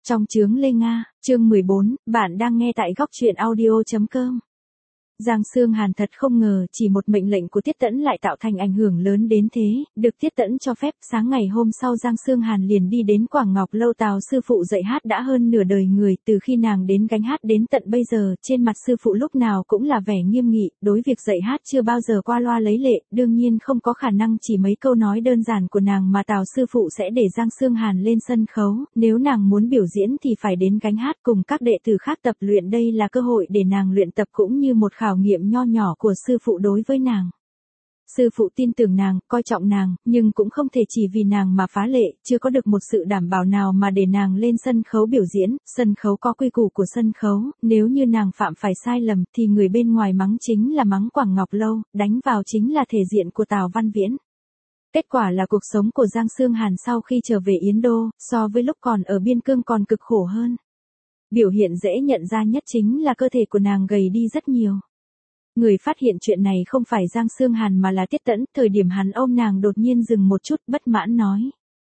Trong chướng Lê Nga, chương 14, bạn đang nghe tại góc truyện audio.com. Giang Sương Hàn thật không ngờ chỉ một mệnh lệnh của Tiết Tẫn lại tạo thành ảnh hưởng lớn đến thế, được Tiết Tẫn cho phép. Sáng ngày hôm sau Giang Sương Hàn liền đi đến Quảng Ngọc Lâu. Tào sư phụ dạy hát đã hơn nửa đời người, từ khi nàng đến gánh hát đến tận bây giờ, trên mặt sư phụ lúc nào cũng là vẻ nghiêm nghị, đối việc dạy hát chưa bao giờ qua loa lấy lệ, đương nhiên không có khả năng chỉ mấy câu nói đơn giản của nàng mà Tào sư phụ sẽ để Giang Sương Hàn lên sân khấu, nếu nàng muốn biểu diễn thì phải đến gánh hát cùng các đệ tử khác tập luyện, đây là cơ hội để nàng luyện tập cũng như một khảo nghiệm nho nhỏ của sư phụ đối với nàng. Sư phụ tin tưởng nàng, coi trọng nàng, nhưng cũng không thể chỉ vì nàng mà phá lệ, chưa có được một sự đảm bảo nào mà để nàng lên sân khấu biểu diễn. Sân khấu có quy củ của sân khấu, nếu như nàng phạm phải sai lầm thì người bên ngoài mắng chính là mắng Quảng Ngọc Lâu, đánh vào chính là thể diện của Tào Văn Viễn. Kết quả là cuộc sống của Giang Sương Hàn sau khi trở về Yến Đô, so với lúc còn ở biên cương còn cực khổ hơn. Biểu hiện dễ nhận ra nhất chính là cơ thể của nàng gầy đi rất nhiều. Người phát hiện chuyện này không phải Giang Sương Hàn mà là Tiết Tẫn. Thời điểm hắn ôm nàng đột nhiên dừng một chút, bất mãn nói: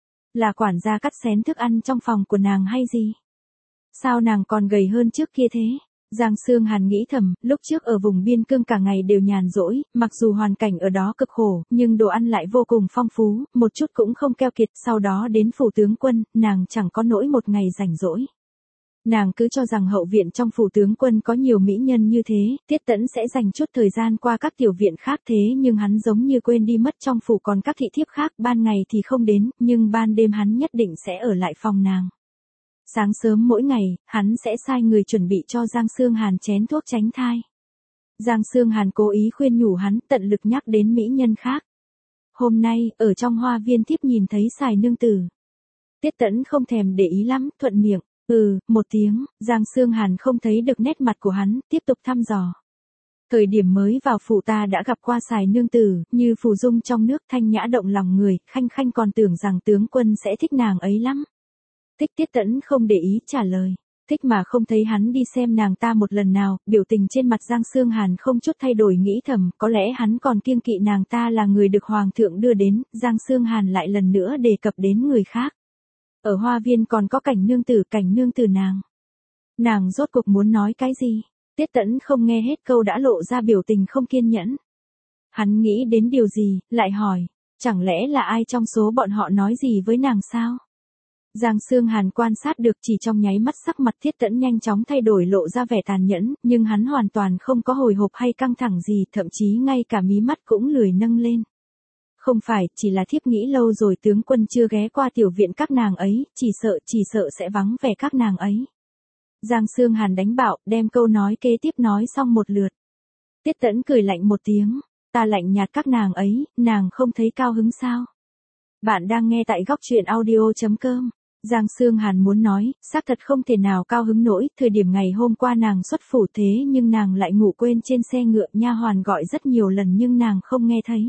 là quản gia cắt xén thức ăn trong phòng của nàng hay gì? Sao nàng còn gầy hơn trước kia thế? Giang Sương Hàn nghĩ thầm, lúc trước ở vùng biên cương cả ngày đều nhàn rỗi, mặc dù hoàn cảnh ở đó cực khổ, nhưng đồ ăn lại vô cùng phong phú, một chút cũng không keo kiệt. Sau đó đến phủ tướng quân, nàng chẳng có nỗi một ngày rảnh rỗi. Nàng cứ cho rằng hậu viện trong phủ tướng quân có nhiều mỹ nhân như thế, Tiết Tẫn sẽ dành chút thời gian qua các tiểu viện khác, thế nhưng hắn giống như quên đi mất trong phủ còn các thị thiếp khác, ban ngày thì không đến, nhưng ban đêm hắn nhất định sẽ ở lại phòng nàng. Sáng sớm mỗi ngày, hắn sẽ sai người chuẩn bị cho Giang Sương Hàn chén thuốc tránh thai. Giang Sương Hàn cố ý khuyên nhủ hắn, tận lực nhắc đến mỹ nhân khác. Hôm nay, ở trong hoa viên thiếp nhìn thấy Sài nương tử. Tiết Tẫn không thèm để ý lắm, thuận miệng: một tiếng. Giang Sương Hàn không thấy được nét mặt của hắn, tiếp tục thăm dò. Thời điểm mới vào phủ ta đã gặp qua Sài nương tử, như phù dung trong nước, thanh nhã động lòng người, khanh khanh còn tưởng rằng tướng quân sẽ thích nàng ấy lắm. Thích. Tiết Tẫn không để ý trả lời. Thích mà không thấy hắn đi xem nàng ta một lần nào. Biểu tình trên mặt Giang Sương Hàn không chút thay đổi, nghĩ thầm, có lẽ hắn còn kiêng kỵ nàng ta là người được hoàng thượng đưa đến. Giang Sương Hàn lại lần nữa đề cập đến người khác. Ở hoa viên còn có cảnh nương tử nàng. Nàng rốt cuộc muốn nói cái gì? Tiết Tẫn không nghe hết câu đã lộ ra biểu tình không kiên nhẫn. Hắn nghĩ đến điều gì, lại hỏi, chẳng lẽ là ai trong số bọn họ nói gì với nàng sao? Giang Sương Hàn quan sát được, chỉ trong nháy mắt sắc mặt Tiết Tẫn nhanh chóng thay đổi, lộ ra vẻ tàn nhẫn, nhưng hắn hoàn toàn không có hồi hộp hay căng thẳng gì, thậm chí ngay cả mí mắt cũng lười nâng lên. Không phải, chỉ là thiếp nghĩ lâu rồi tướng quân chưa ghé qua tiểu viện các nàng ấy, chỉ sợ sẽ vắng vẻ các nàng ấy. Giang Sương Hàn đánh bạo, đem câu nói kế tiếp nói xong một lượt. Tiết Tẫn cười lạnh một tiếng, ta lạnh nhạt các nàng ấy, nàng không thấy cao hứng sao? Bạn đang nghe tại góc truyện audio.com. Giang Sương Hàn muốn nói, xác thật không thể nào cao hứng nổi, thời điểm ngày hôm qua nàng xuất phủ thế nhưng nàng lại ngủ quên trên xe ngựa, nha hoàn gọi rất nhiều lần nhưng nàng không nghe thấy.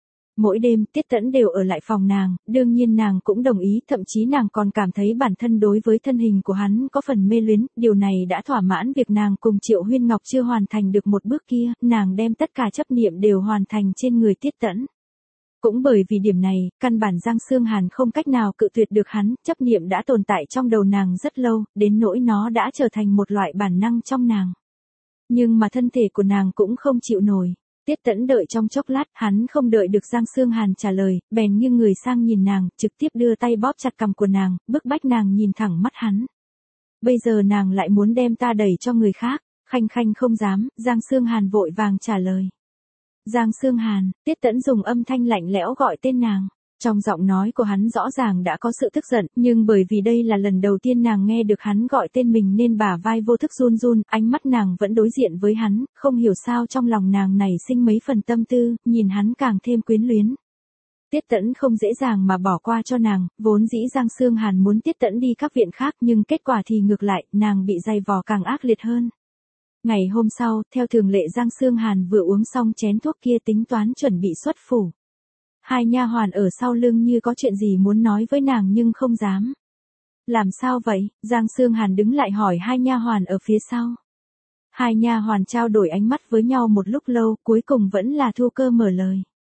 Mỗi đêm Tiết Tẫn đều ở lại phòng nàng, đương nhiên nàng cũng đồng ý, thậm chí nàng còn cảm thấy bản thân đối với thân hình của hắn có phần mê luyến, điều này đã thỏa mãn việc nàng cùng Triệu Huyên Ngọc chưa hoàn thành được một bước kia, nàng đem tất cả chấp niệm đều hoàn thành trên người Tiết Tẫn. Cũng bởi vì điểm này, căn bản Giang Sương Hàn không cách nào cự tuyệt được hắn, chấp niệm đã tồn tại trong đầu nàng rất lâu, đến nỗi nó đã trở thành một loại bản năng trong nàng. Nhưng mà thân thể của nàng cũng không chịu nổi. Tiết Tẫn đợi trong chốc lát, hắn không đợi được Giang Sương Hàn trả lời, bèn nghiêng người sang nhìn nàng, trực tiếp đưa tay bóp chặt cằm của nàng, bức bách nàng nhìn thẳng mắt hắn. Bây giờ nàng lại muốn đem ta đẩy cho người khác, khanh khanh không dám. Giang Sương Hàn vội vàng trả lời. Giang Sương Hàn. Tiết Tẫn dùng âm thanh lạnh lẽo gọi tên nàng. Trong giọng nói của hắn rõ ràng đã có sự tức giận, nhưng bởi vì đây là lần đầu tiên nàng nghe được hắn gọi tên mình nên bả vai vô thức run run, ánh mắt nàng vẫn đối diện với hắn, không hiểu sao trong lòng nàng nảy sinh mấy phần tâm tư, nhìn hắn càng thêm quyến luyến. Tiết Tẫn không dễ dàng mà bỏ qua cho nàng, vốn dĩ Giang Sương Hàn muốn Tiết Tẫn đi các viện khác nhưng kết quả thì ngược lại, nàng bị dày vò càng ác liệt hơn. Ngày hôm sau, theo thường lệ Giang Sương Hàn vừa uống xong chén thuốc kia tính toán chuẩn bị xuất phủ. Hai nha hoàn ở sau lưng như có chuyện gì muốn nói với nàng nhưng không dám. Làm sao vậy? Giang Sương Hàn đứng lại hỏi hai nha hoàn ở phía sau. Hai nha hoàn trao đổi ánh mắt với nhau một lúc lâu, cuối cùng vẫn là Thu Cơ mở lời.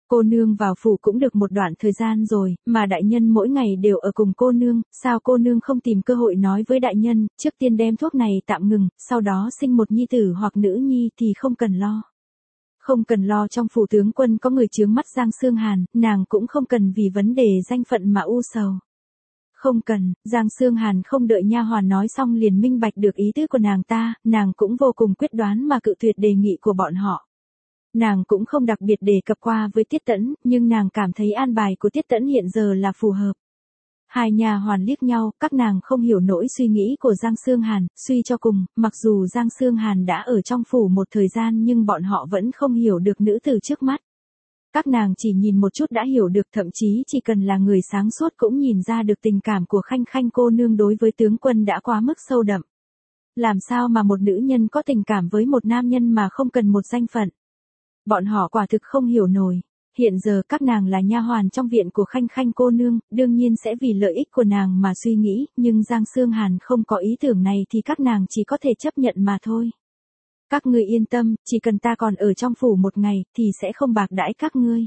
Cô nương vào phủ cũng được một đoạn thời gian rồi, mà đại nhân mỗi ngày đều ở cùng cô nương, sao cô nương không tìm cơ hội nói với đại nhân, trước tiên đem thuốc này tạm ngừng, sau đó sinh một nhi tử hoặc nữ nhi thì không cần lo. Không cần lo trong phủ tướng quân có người chướng mắt Giang Sương Hàn, nàng cũng không cần vì vấn đề danh phận mà u sầu. Không cần, Giang Sương Hàn không đợi nha hoàn nói xong liền minh bạch được ý tứ của nàng ta, nàng cũng vô cùng quyết đoán mà cự tuyệt đề nghị của bọn họ. Nàng cũng không đặc biệt đề cập qua với Tiết Tẫn, nhưng nàng cảm thấy an bài của Tiết Tẫn hiện giờ là phù hợp. Hai nha hoàn liếc nhau, các nàng không hiểu nỗi suy nghĩ của Giang Sương Hàn, suy cho cùng, mặc dù Giang Sương Hàn đã ở trong phủ một thời gian nhưng bọn họ vẫn không hiểu được nữ tử trước mắt. Các nàng chỉ nhìn một chút đã hiểu được, thậm chí chỉ cần là người sáng suốt cũng nhìn ra được tình cảm của Khanh Khanh cô nương đối với tướng quân đã quá mức sâu đậm. Làm sao mà một nữ nhân có tình cảm với một nam nhân mà không cần một danh phận? Bọn họ quả thực không hiểu nổi. Hiện giờ các nàng là nha hoàn trong viện của Khanh Khanh cô nương, đương nhiên sẽ vì lợi ích của nàng mà suy nghĩ, nhưng Giang Sương Hàn không có ý tưởng này thì các nàng chỉ có thể chấp nhận mà thôi. Các ngươi yên tâm, chỉ cần ta còn ở trong phủ một ngày, thì sẽ không bạc đãi các ngươi.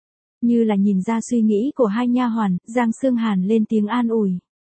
Như là nhìn ra suy nghĩ của hai nha hoàn, Giang Sương Hàn lên tiếng an ủi.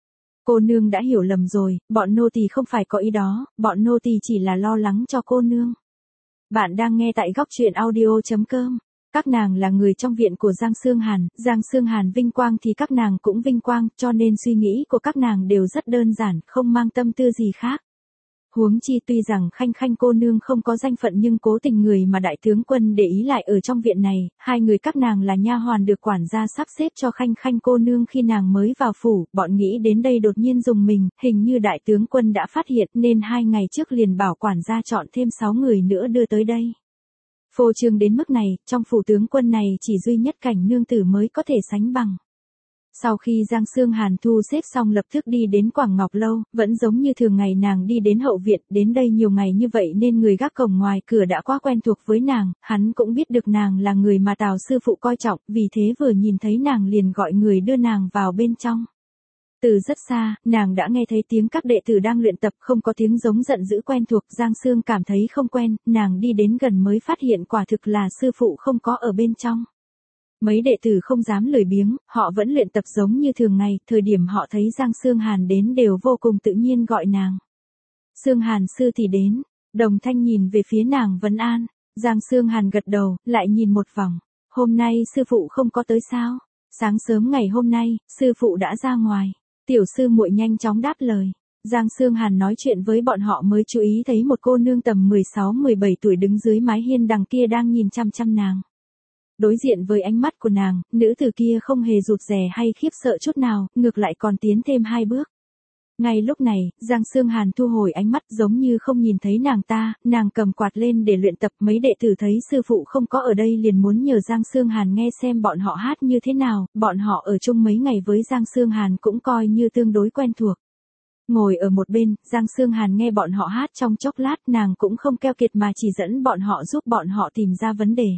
Cô nương đã hiểu lầm rồi, bọn nô tỳ không phải có ý đó, bọn nô tỳ chỉ là lo lắng cho cô nương. Bạn đang nghe tại góc truyện audio.com. Các nàng là người trong viện của Giang Sương Hàn vinh quang thì các nàng cũng vinh quang, cho nên suy nghĩ của các nàng đều rất đơn giản, không mang tâm tư gì khác. Huống chi tuy rằng Khanh Khanh cô nương không có danh phận nhưng cố tình người mà đại tướng quân để ý lại ở trong viện này, hai người các nàng là nha hoàn được quản gia sắp xếp cho Khanh Khanh cô nương khi nàng mới vào phủ, bọn nghĩ đến đây đột nhiên dùng mình, hình như đại tướng quân đã phát hiện nên 2 ngày trước liền bảo quản gia chọn thêm 6 người nữa đưa tới đây. Phô trương đến mức này, trong phủ tướng quân này chỉ duy nhất Cảnh nương tử mới có thể sánh bằng. Sau khi Giang Sương Hàn thu xếp xong lập tức đi đến Quảng Ngọc Lâu, vẫn giống như thường ngày nàng đi đến hậu viện, đến đây nhiều ngày như vậy nên người gác cổng ngoài cửa đã quá quen thuộc với nàng, hắn cũng biết được nàng là người mà Tào sư phụ coi trọng, vì thế vừa nhìn thấy nàng liền gọi người đưa nàng vào bên trong. Từ rất xa, nàng đã nghe thấy tiếng các đệ tử đang luyện tập, không có tiếng giống giận dữ quen thuộc, Giang Sương cảm thấy không quen, nàng đi đến gần mới phát hiện quả thực là sư phụ không có ở bên trong. Mấy đệ tử không dám lười biếng, họ vẫn luyện tập giống như thường ngày, thời điểm họ thấy Giang Sương Hàn đến đều vô cùng tự nhiên gọi nàng. Sương Hàn sư thì đến, Đồng Thanh nhìn về phía nàng vấn an, Giang Sương Hàn gật đầu, lại nhìn một vòng, hôm nay sư phụ không có tới sao? Sáng sớm ngày hôm nay, sư phụ đã ra ngoài, tiểu sư muội nhanh chóng đáp lời. Giang Sương Hàn nói chuyện với bọn họ mới chú ý thấy một cô nương tầm 16-17 tuổi đứng dưới mái hiên đằng kia đang nhìn chăm chăm nàng. Đối diện với ánh mắt của nàng, nữ tử kia không hề rụt rè hay khiếp sợ chút nào, ngược lại còn tiến thêm 2 bước. Ngay lúc này, Giang Sương Hàn thu hồi ánh mắt giống như không nhìn thấy nàng ta, nàng cầm quạt lên để luyện tập, mấy đệ tử thấy sư phụ không có ở đây liền muốn nhờ Giang Sương Hàn nghe xem bọn họ hát như thế nào, bọn họ ở chung mấy ngày với Giang Sương Hàn cũng coi như tương đối quen thuộc. Ngồi ở một bên, Giang Sương Hàn nghe bọn họ hát trong chốc lát nàng cũng không keo kiệt mà chỉ dẫn bọn họ giúp bọn họ tìm ra vấn đề.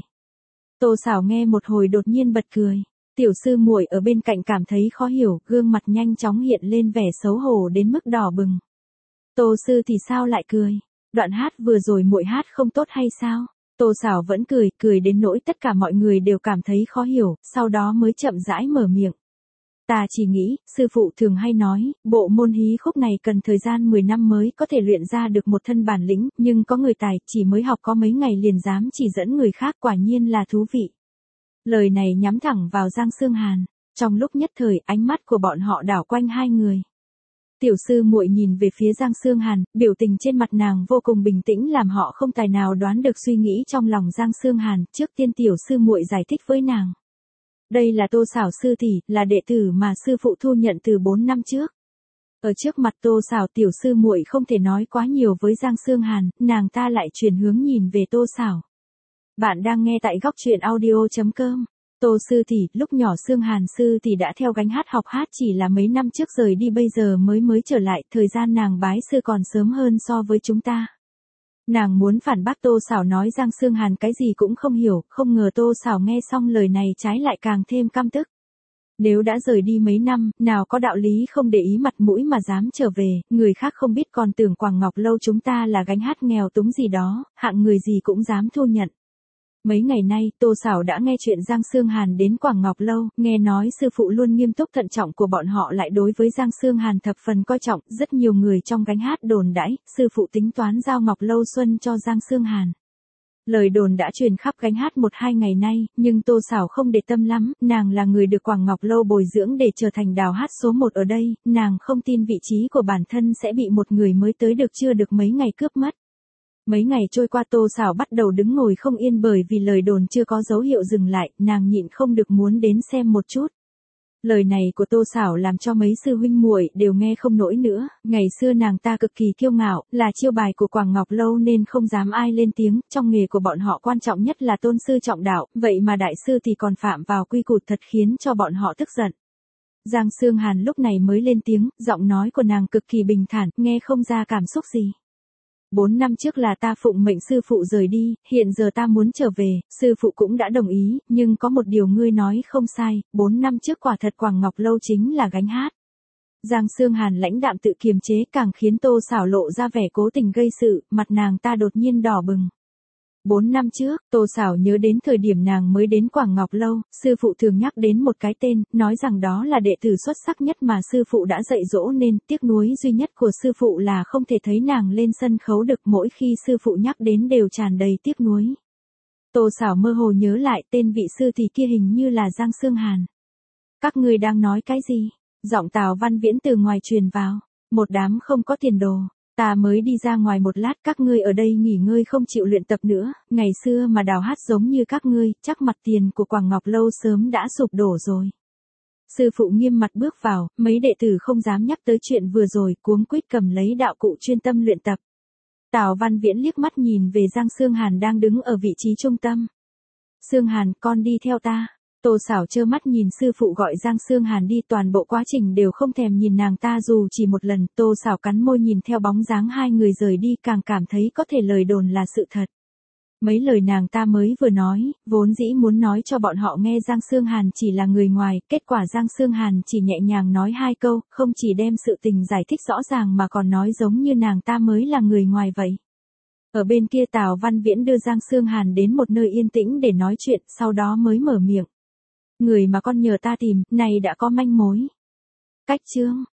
Tô Sảo nghe một hồi đột nhiên bật cười. Tiểu sư muội ở bên cạnh cảm thấy khó hiểu, gương mặt nhanh chóng hiện lên vẻ xấu hổ đến mức đỏ bừng. Tô sư thì sao lại cười? Đoạn hát vừa rồi muội hát không tốt hay sao? Tô Sảo vẫn cười đến nỗi tất cả mọi người đều cảm thấy khó hiểu, sau đó mới chậm rãi mở miệng. Ta chỉ nghĩ, sư phụ thường hay nói, bộ môn hí khúc này cần thời gian 10 năm mới có thể luyện ra được một thân bản lĩnh, nhưng có người tài, chỉ mới học có mấy ngày liền dám chỉ dẫn người khác, quả nhiên là thú vị. Lời này nhắm thẳng vào Giang Sương Hàn, trong lúc nhất thời ánh mắt của bọn họ đảo quanh hai người. Tiểu sư muội nhìn về phía Giang Sương Hàn, biểu tình trên mặt nàng vô cùng bình tĩnh làm họ không tài nào đoán được suy nghĩ trong lòng Giang Sương Hàn, trước tiên tiểu sư muội giải thích với nàng. Đây là Tô Sảo sư tỷ, là đệ tử mà sư phụ thu nhận từ 4 năm trước. Ở trước mặt Tô Sảo tiểu sư muội không thể nói quá nhiều với Giang Sương Hàn, nàng ta lại chuyển hướng nhìn về Tô Sảo. Bạn đang nghe tại góc truyện audio.com. Tô sư tỷ, lúc nhỏ Sương Hàn sư tỷ đã theo gánh hát học hát chỉ là mấy năm trước rời đi bây giờ mới trở lại, thời gian nàng bái sư còn sớm hơn so với chúng ta. Nàng muốn phản bác Tô Sảo nói Giang Sương Hàn cái gì cũng không hiểu, không ngờ Tô Sảo nghe xong lời này trái lại càng thêm căm tức. Nếu đã rời đi mấy năm, nào có đạo lý không để ý mặt mũi mà dám trở về, người khác không biết còn tưởng Quảng Ngọc Lâu chúng ta là gánh hát nghèo túng gì đó, hạng người gì cũng dám thu nhận. Mấy ngày nay, Tô Sảo đã nghe chuyện Giang Sương Hàn đến Quảng Ngọc Lâu, nghe nói sư phụ luôn nghiêm túc thận trọng của bọn họ lại đối với Giang Sương Hàn thập phần coi trọng, rất nhiều người trong gánh hát đồn đãi, sư phụ tính toán giao Ngọc Lâu Xuân cho Giang Sương Hàn. Lời đồn đã truyền khắp gánh hát 1-2 ngày nay, nhưng Tô Sảo không để tâm lắm, nàng là người được Quảng Ngọc Lâu bồi dưỡng để trở thành đào hát số 1 ở đây, nàng không tin vị trí của bản thân sẽ bị một người mới tới được chưa được mấy ngày cướp mất. Mấy ngày trôi qua Tô Sảo bắt đầu đứng ngồi không yên bởi vì lời đồn chưa có dấu hiệu dừng lại, nàng nhịn không được muốn đến xem một chút. Lời này của Tô Sảo làm cho mấy sư huynh muội đều nghe không nổi nữa, ngày xưa nàng ta cực kỳ kiêu ngạo, là chiêu bài của Quảng Ngọc Lâu nên không dám ai lên tiếng, trong nghề của bọn họ quan trọng nhất là tôn sư trọng đạo, vậy mà đại sư thì còn phạm vào quy củ thật khiến cho bọn họ tức giận. Giang Sương Hàn lúc này mới lên tiếng, giọng nói của nàng cực kỳ bình thản, nghe không ra cảm xúc gì. 4 năm trước là ta phụng mệnh sư phụ rời đi, hiện giờ ta muốn trở về, sư phụ cũng đã đồng ý, nhưng có một điều ngươi nói không sai, 4 năm trước quả thật Quảng Ngọc Lâu chính là gánh hát. Giang Sương Hàn lãnh đạm tự kiềm chế càng khiến Tô Sảo lộ ra vẻ cố tình gây sự, mặt nàng ta đột nhiên đỏ bừng. 4 năm trước, Tô Sảo nhớ đến thời điểm nàng mới đến Quảng Ngọc Lâu, sư phụ thường nhắc đến một cái tên, nói rằng đó là đệ tử xuất sắc nhất mà sư phụ đã dạy dỗ nên tiếc nuối duy nhất của sư phụ là không thể thấy nàng lên sân khấu được, mỗi khi sư phụ nhắc đến đều tràn đầy tiếc nuối. Tô Sảo mơ hồ nhớ lại tên vị sư thì kia hình như là Giang Sương Hàn. Các ngươi đang nói cái gì? Giọng Tào Văn Viễn từ ngoài truyền vào, một đám không có tiền đồ. Ta mới đi ra ngoài một lát, các ngươi ở đây nghỉ ngơi không chịu luyện tập nữa, ngày xưa mà đào hát giống như các ngươi, chắc mặt tiền của Quảng Ngọc Lâu sớm đã sụp đổ rồi. Sư phụ nghiêm mặt bước vào, mấy đệ tử không dám nhắc tới chuyện vừa rồi, cuống quýt cầm lấy đạo cụ chuyên tâm luyện tập. Tào Văn Viễn liếc mắt nhìn về Giang Sương Hàn đang đứng ở vị trí trung tâm. Sương Hàn, con đi theo ta. Tô Sảo trơ mắt nhìn sư phụ gọi Giang Sương Hàn đi, toàn bộ quá trình đều không thèm nhìn nàng ta dù chỉ một lần. Tô Sảo cắn môi nhìn theo bóng dáng hai người rời đi, càng cảm thấy có thể lời đồn là sự thật. Mấy lời nàng ta mới vừa nói, vốn dĩ muốn nói cho bọn họ nghe Giang Sương Hàn chỉ là người ngoài, kết quả Giang Sương Hàn chỉ nhẹ nhàng nói 2 câu, không chỉ đem sự tình giải thích rõ ràng mà còn nói giống như nàng ta mới là người ngoài vậy. Ở bên kia Tào Văn Viễn đưa Giang Sương Hàn đến một nơi yên tĩnh để nói chuyện, sau đó mới mở miệng. Người mà con nhờ ta tìm, này đã có manh mối. Cách chương